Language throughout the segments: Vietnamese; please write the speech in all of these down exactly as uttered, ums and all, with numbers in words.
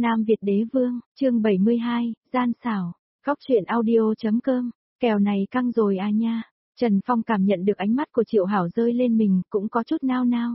Nam Việt Đế Vương, chương bảy mươi hai, gian xảo, góc truyện audio.com, kèo này căng rồi à nha. Trần Phong cảm nhận được ánh mắt của Triệu Hảo rơi lên mình, cũng có chút nao nao.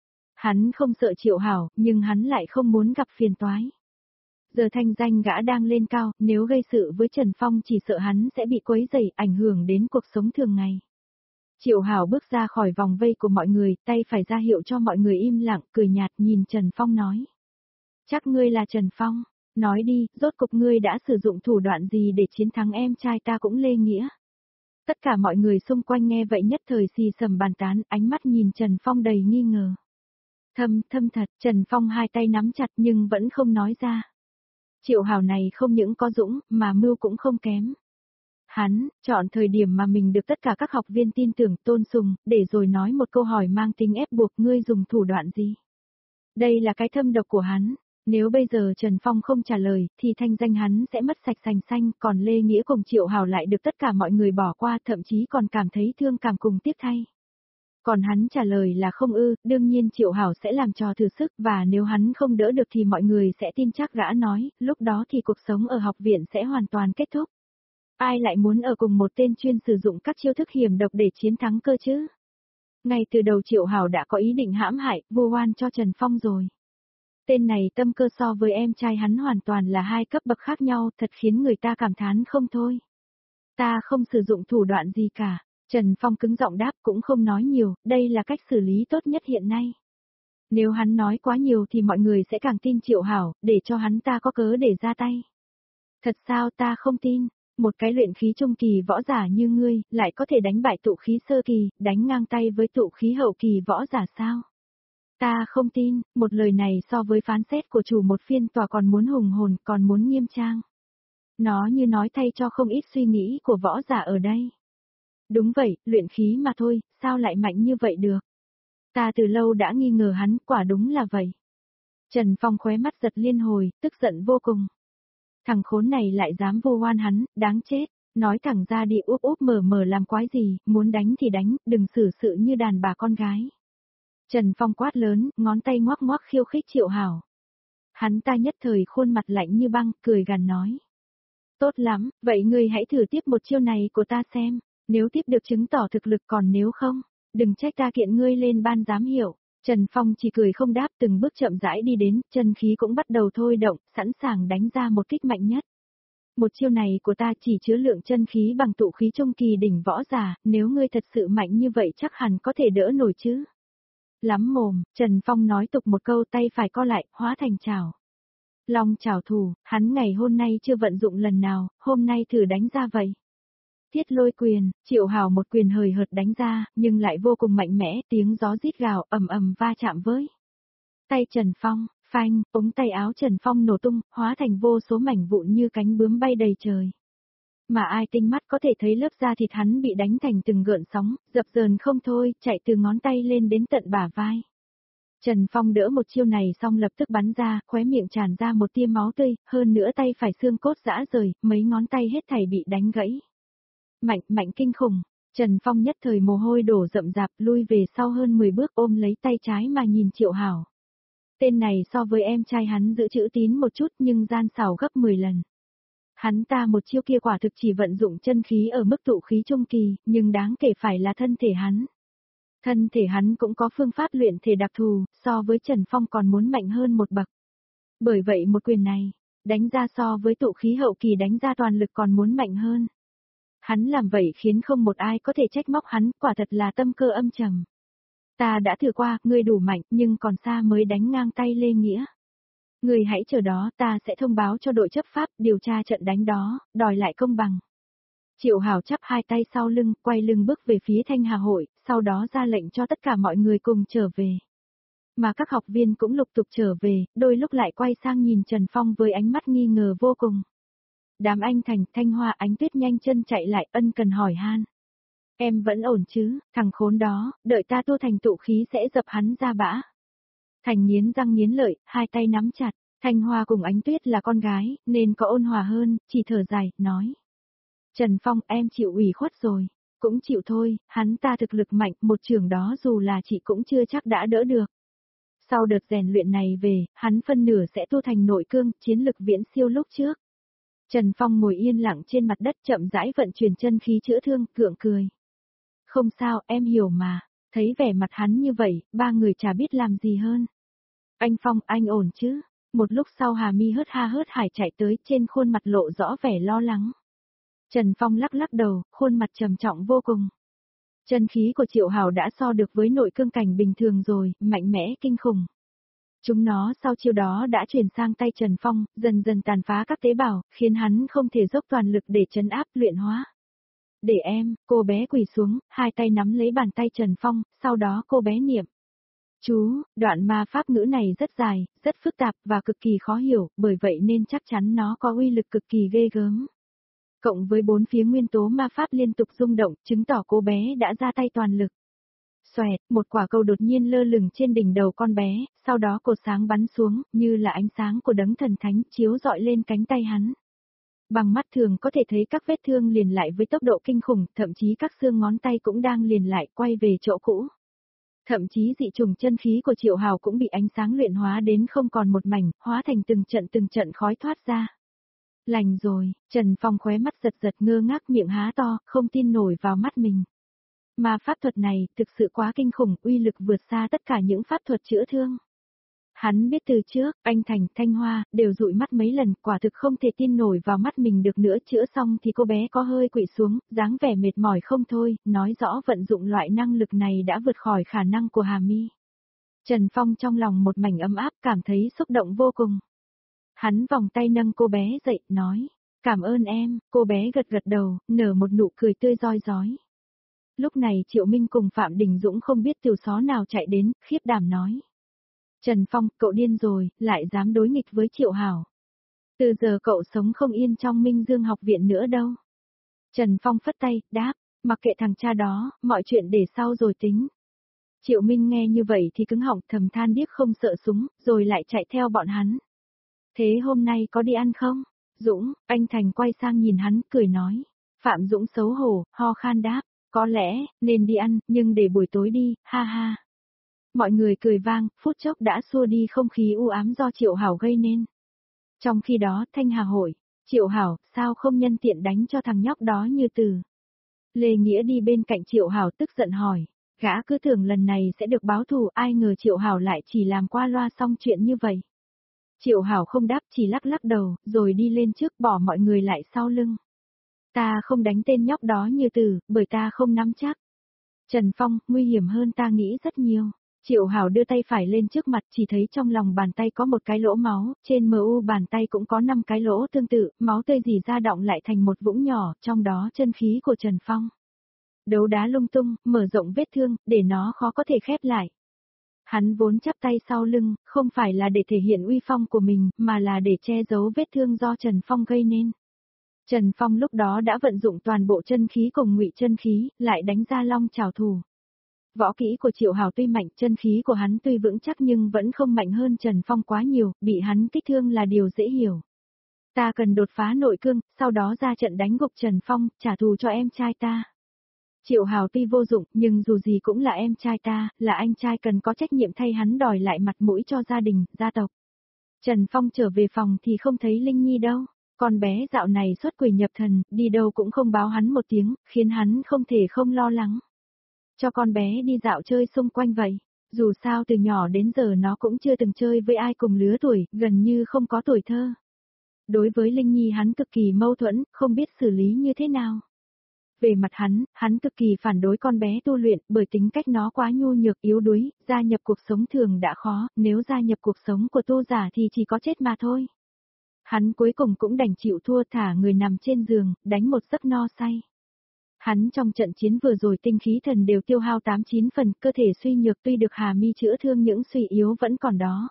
Hắn không sợ Triệu Hảo, nhưng hắn lại không muốn gặp phiền toái. Giờ thanh danh gã đang lên cao, nếu gây sự với Trần Phong chỉ sợ hắn sẽ bị quấy rầy, ảnh hưởng đến cuộc sống thường ngày. Triệu Hảo bước ra khỏi vòng vây của mọi người, tay phải ra hiệu cho mọi người im lặng, cười nhạt nhìn Trần Phong nói. Chắc ngươi là Trần Phong, nói đi, rốt cục ngươi đã sử dụng thủ đoạn gì để chiến thắng em trai ta cũng Lê Nghĩa. Tất cả mọi người xung quanh nghe vậy nhất thời xì xầm bàn tán, ánh mắt nhìn Trần Phong đầy nghi ngờ. Thâm, thâm thật, Trần Phong hai tay nắm chặt nhưng vẫn không nói ra. Triệu Hảo này không những có dũng, mà mưu cũng không kém. Hắn, chọn thời điểm mà mình được tất cả các học viên tin tưởng tôn sùng, để rồi nói một câu hỏi mang tính ép buộc ngươi dùng thủ đoạn gì. Đây là cái thâm độc của hắn. Nếu bây giờ Trần Phong không trả lời, thì thanh danh hắn sẽ mất sạch sành xanh, còn Lê Nghĩa cùng Triệu Hảo lại được tất cả mọi người bỏ qua, thậm chí còn cảm thấy thương cảm cùng tiếc thay. Còn hắn trả lời là không ư, đương nhiên Triệu Hảo sẽ làm trò thử sức, và nếu hắn không đỡ được thì mọi người sẽ tin chắc gã nói, lúc đó thì cuộc sống ở học viện sẽ hoàn toàn kết thúc. Ai lại muốn ở cùng một tên chuyên sử dụng các chiêu thức hiểm độc để chiến thắng cơ chứ? Ngay từ đầu Triệu Hảo đã có ý định hãm hại, vu oan cho Trần Phong rồi. Tên này tâm cơ so với em trai hắn hoàn toàn là hai cấp bậc khác nhau, thật khiến người ta cảm thán không thôi. Ta không sử dụng thủ đoạn gì cả, Trần Phong cứng giọng đáp cũng không nói nhiều, đây là cách xử lý tốt nhất hiện nay. Nếu hắn nói quá nhiều thì mọi người sẽ càng tin Triệu Hảo, để cho hắn ta có cớ để ra tay. Thật sao ta không tin, một cái luyện khí trung kỳ võ giả như ngươi, lại có thể đánh bại tụ khí sơ kỳ, đánh ngang tay với tụ khí hậu kỳ võ giả sao? Ta không tin, một lời này so với phán xét của chủ một phiên tòa còn muốn hùng hồn, còn muốn nghiêm trang. Nó như nói thay cho không ít suy nghĩ của võ giả ở đây. Đúng vậy, luyện khí mà thôi, sao lại mạnh như vậy được? Ta từ lâu đã nghi ngờ hắn, quả đúng là vậy. Trần Phong khóe mắt giật liên hồi, tức giận vô cùng. Thằng khốn này lại dám vô oan hắn, đáng chết, nói thẳng ra đi úp úp mở mở làm quái gì, muốn đánh thì đánh, đừng xử sự như đàn bà con gái. Trần Phong quát lớn, ngón tay ngoắc ngoắc khiêu khích Triệu Hảo. Hắn ta nhất thời khuôn mặt lạnh như băng, cười gằn nói. Tốt lắm, vậy ngươi hãy thử tiếp một chiêu này của ta xem, nếu tiếp được chứng tỏ thực lực, còn nếu không, đừng trách ta kiện ngươi lên ban giám hiệu. Trần Phong chỉ cười không đáp, từng bước chậm rãi đi đến, chân khí cũng bắt đầu thôi động, sẵn sàng đánh ra một kích mạnh nhất. Một chiêu này của ta chỉ chứa lượng chân khí bằng tụ khí trung kỳ đỉnh võ giả, nếu ngươi thật sự mạnh như vậy chắc hẳn có thể đỡ nổi chứ. Lắm mồm, Trần Phong nói tục một câu, tay phải co lại, hóa thành chảo. Long chảo thủ, hắn ngày hôm nay chưa vận dụng lần nào, hôm nay thử đánh ra vậy. Thiết lôi quyền, Triệu Hảo một quyền hời hợt đánh ra, nhưng lại vô cùng mạnh mẽ, tiếng gió rít gào ầm ầm va chạm với tay Trần Phong, phanh, ống tay áo Trần Phong nổ tung, hóa thành vô số mảnh vụn như cánh bướm bay đầy trời. Mà ai tinh mắt có thể thấy lớp da thịt hắn bị đánh thành từng gợn sóng, dập dờn không thôi, chạy từ ngón tay lên đến tận bả vai. Trần Phong đỡ một chiêu này xong lập tức bắn ra, khóe miệng tràn ra một tia máu tươi, hơn nữa tay phải xương cốt rã rời, mấy ngón tay hết thảy bị đánh gãy. Mạnh, mạnh kinh khủng, Trần Phong nhất thời mồ hôi đổ rậm rạp, lui về sau hơn mười bước ôm lấy tay trái mà nhìn Triệu Hảo. Tên này so với em trai hắn giữ chữ tín một chút nhưng gian xảo gấp mười lần. Hắn ta một chiêu kia quả thực chỉ vận dụng chân khí ở mức tụ khí trung kỳ, nhưng đáng kể phải là thân thể hắn. Thân thể hắn cũng có phương pháp luyện thể đặc thù, so với Trần Phong còn muốn mạnh hơn một bậc. Bởi vậy một quyền này, đánh ra so với tụ khí hậu kỳ đánh ra toàn lực còn muốn mạnh hơn. Hắn làm vậy khiến không một ai có thể trách móc hắn, quả thật là tâm cơ âm trầm. Ta đã thử qua, ngươi đủ mạnh, nhưng còn xa mới đánh ngang tay Lê Nghĩa. Ngươi hãy chờ đó, ta sẽ thông báo cho đội chấp pháp, điều tra trận đánh đó, đòi lại công bằng. Triệu Hảo chắp hai tay sau lưng, quay lưng bước về phía Thanh Hà hội, sau đó ra lệnh cho tất cả mọi người cùng trở về. Mà các học viên cũng lục tục trở về, đôi lúc lại quay sang nhìn Trần Phong với ánh mắt nghi ngờ vô cùng. Đám anh Thành, Thanh Hoa, Ánh Tuyết nhanh chân chạy lại, ân cần hỏi han. Em vẫn ổn chứ, thằng khốn đó, đợi ta tu thành tụ khí sẽ dập hắn ra bã. Thành nghiến răng nghiến lợi, hai tay nắm chặt, Thanh Hoa cùng Ánh Tuyết là con gái, nên có ôn hòa hơn, chỉ thở dài, nói. Trần Phong, em chịu ủy khuất rồi, cũng chịu thôi, hắn ta thực lực mạnh, một trường đó dù là chị cũng chưa chắc đã đỡ được. Sau đợt rèn luyện này về, hắn phân nửa sẽ tu thành nội cương, chiến lực viễn siêu lúc trước. Trần Phong ngồi yên lặng trên mặt đất chậm rãi vận chuyển chân khí chữa thương, gượng cười. Không sao, em hiểu mà. Thấy vẻ mặt hắn như vậy, ba người chả biết làm gì hơn. Anh Phong, anh ổn chứ? Một lúc sau Hà Mi hớt ha hớt hải chạy tới, trên khuôn mặt lộ rõ vẻ lo lắng. Trần Phong lắc lắc đầu, khuôn mặt trầm trọng vô cùng. Chân khí của Triệu Hảo đã so được với nội cương cảnh bình thường rồi, mạnh mẽ kinh khủng. Chúng nó sau chiêu đó đã chuyển sang tay Trần Phong, dần dần tàn phá các tế bào, khiến hắn không thể dốc toàn lực để trấn áp luyện hóa. Để em, cô bé quỳ xuống, hai tay nắm lấy bàn tay Trần Phong, sau đó cô bé niệm. Chú, đoạn ma pháp ngữ này rất dài, rất phức tạp và cực kỳ khó hiểu, bởi vậy nên chắc chắn nó có uy lực cực kỳ ghê gớm. Cộng với bốn phía nguyên tố ma pháp liên tục rung động, chứng tỏ cô bé đã ra tay toàn lực. Xoẹt, một quả cầu đột nhiên lơ lửng trên đỉnh đầu con bé, sau đó cột sáng bắn xuống, như là ánh sáng của đấng thần thánh chiếu rọi lên cánh tay hắn. Bằng mắt thường có thể thấy các vết thương liền lại với tốc độ kinh khủng, thậm chí các xương ngón tay cũng đang liền lại quay về chỗ cũ. Thậm chí dị trùng chân khí của Triệu Hào cũng bị ánh sáng luyện hóa đến không còn một mảnh, hóa thành từng trận từng trận khói thoát ra. Lành rồi, Trần Phong khóe mắt giật giật ngơ ngác miệng há to, không tin nổi vào mắt mình. Mà pháp thuật này thực sự quá kinh khủng, uy lực vượt xa tất cả những pháp thuật chữa thương. Hắn biết từ trước, anh Thành, Thanh Hoa, đều dụi mắt mấy lần, quả thực không thể tin nổi vào mắt mình được nữa. Chữa xong thì cô bé có hơi quỵ xuống, dáng vẻ mệt mỏi không thôi, nói rõ vận dụng loại năng lực này đã vượt khỏi khả năng của Hà Mi. Trần Phong trong lòng một mảnh ấm áp, cảm thấy xúc động vô cùng. Hắn vòng tay nâng cô bé dậy, nói, cảm ơn em, cô bé gật gật đầu, nở một nụ cười tươi roi rói. Lúc này Triệu Minh cùng Phạm Đình Dũng không biết từ xó nào chạy đến, khiếp đảm nói. Trần Phong, cậu điên rồi, lại dám đối nghịch với Triệu Hảo. Từ giờ cậu sống không yên trong Minh Dương học viện nữa đâu. Trần Phong phất tay, đáp, mặc kệ thằng cha đó, mọi chuyện để sau rồi tính. Triệu Minh nghe như vậy thì cứng họng thầm than điếc không sợ súng, rồi lại chạy theo bọn hắn. Thế hôm nay có đi ăn không? Dũng, anh Thành quay sang nhìn hắn, cười nói. Phạm Dũng xấu hổ, ho khan đáp, có lẽ, nên đi ăn, nhưng để buổi tối đi, ha ha. Mọi người cười vang, phút chốc đã xua đi không khí u ám do Triệu Hảo gây nên. Trong khi đó, Thanh Hà hội, Triệu Hảo, sao không nhân tiện đánh cho thằng nhóc đó như từ. Lê Nghĩa đi bên cạnh Triệu Hảo tức giận hỏi, gã cứ tưởng lần này sẽ được báo thù, ai ngờ Triệu Hảo lại chỉ làm qua loa xong chuyện như vậy. Triệu Hảo không đáp, chỉ lắc lắc đầu, rồi đi lên trước bỏ mọi người lại sau lưng. Ta không đánh tên nhóc đó như từ, bởi ta không nắm chắc. Trần Phong, nguy hiểm hơn ta nghĩ rất nhiều. Triệu Hảo đưa tay phải lên trước mặt, chỉ thấy trong lòng bàn tay có một cái lỗ máu, trên mờ u bàn tay cũng có năm cái lỗ tương tự, máu tươi rỉ ra đọng lại thành một vũng nhỏ, trong đó chân khí của Trần Phong. Đấu đá lung tung, mở rộng vết thương, để nó khó có thể khép lại. Hắn vốn chắp tay sau lưng, không phải là để thể hiện uy phong của mình, mà là để che giấu vết thương do Trần Phong gây nên. Trần Phong lúc đó đã vận dụng toàn bộ chân khí cùng ngụy chân khí, lại đánh ra long trảo thủ. Võ kỹ của Triệu Hảo tuy mạnh, chân khí của hắn tuy vững chắc nhưng vẫn không mạnh hơn Trần Phong quá nhiều, bị hắn kích thương là điều dễ hiểu. Ta cần đột phá nội cương, sau đó ra trận đánh gục Trần Phong, trả thù cho em trai ta. Triệu Hảo tuy vô dụng, nhưng dù gì cũng là em trai ta, là anh trai cần có trách nhiệm thay hắn đòi lại mặt mũi cho gia đình, gia tộc. Trần Phong trở về phòng thì không thấy Linh Nhi đâu. Con bé dạo này xuất quỷ nhập thần, đi đâu cũng không báo hắn một tiếng, khiến hắn không thể không lo lắng. Cho con bé đi dạo chơi xung quanh vậy. Dù sao từ nhỏ đến giờ nó cũng chưa từng chơi với ai cùng lứa tuổi, gần như không có tuổi thơ. Đối với Linh Nhi hắn cực kỳ mâu thuẫn, không biết xử lý như thế nào. Về mặt hắn, hắn cực kỳ phản đối con bé tu luyện, bởi tính cách nó quá nhu nhược yếu đuối, gia nhập cuộc sống thường đã khó, nếu gia nhập cuộc sống của tu giả thì chỉ có chết mà thôi. Hắn cuối cùng cũng đành chịu thua, thả người nằm trên giường, đánh một giấc no say. Hắn trong trận chiến vừa rồi tinh khí thần đều tiêu hao tám chín phần, cơ thể suy nhược tuy được Hà Mi chữa thương những suy yếu vẫn còn đó.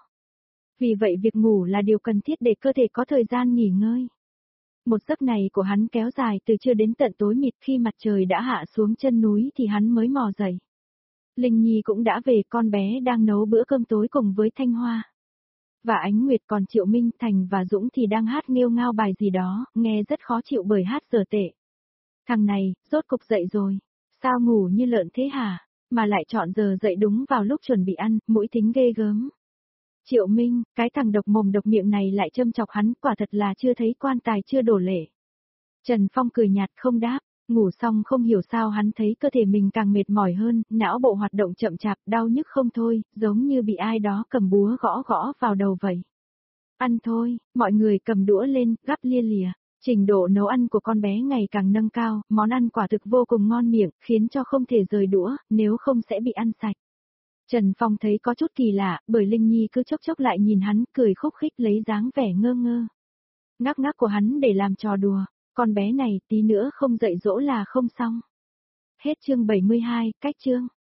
Vì vậy việc ngủ là điều cần thiết để cơ thể có thời gian nghỉ ngơi. Một giấc này của hắn kéo dài từ trưa đến tận tối mịt, khi mặt trời đã hạ xuống chân núi thì hắn mới mò dậy. Linh Nhi cũng đã về, con bé đang nấu bữa cơm tối cùng với Thanh Hoa. Và Ánh Nguyệt, còn Triệu Minh, Thành và Dũng thì đang hát nghêu ngao bài gì đó, nghe rất khó chịu bởi hát dở tệ. Thằng này, rốt cục dậy rồi. Sao ngủ như lợn thế hả? Mà lại chọn giờ dậy đúng vào lúc chuẩn bị ăn, mũi thính ghê gớm. Triệu Minh, cái thằng độc mồm độc miệng này lại châm chọc hắn, quả thật là chưa thấy quan tài chưa đổ lệ. Trần Phong cười nhạt không đáp, ngủ xong không hiểu sao hắn thấy cơ thể mình càng mệt mỏi hơn, não bộ hoạt động chậm chạp, đau nhức không thôi, giống như bị ai đó cầm búa gõ gõ vào đầu vậy. Ăn thôi, mọi người cầm đũa lên, gắp lia lìa. Trình độ nấu ăn của con bé ngày càng nâng cao, món ăn quả thực vô cùng ngon miệng, khiến cho không thể rời đũa, nếu không sẽ bị ăn sạch. Trần Phong thấy có chút kỳ lạ, bởi Linh Nhi cứ chốc chốc lại nhìn hắn, cười khúc khích lấy dáng vẻ ngơ ngơ. Ngắc ngắc của hắn để làm trò đùa, con bé này tí nữa không dạy dỗ là không xong. Hết chương bảy mươi hai, cách chương.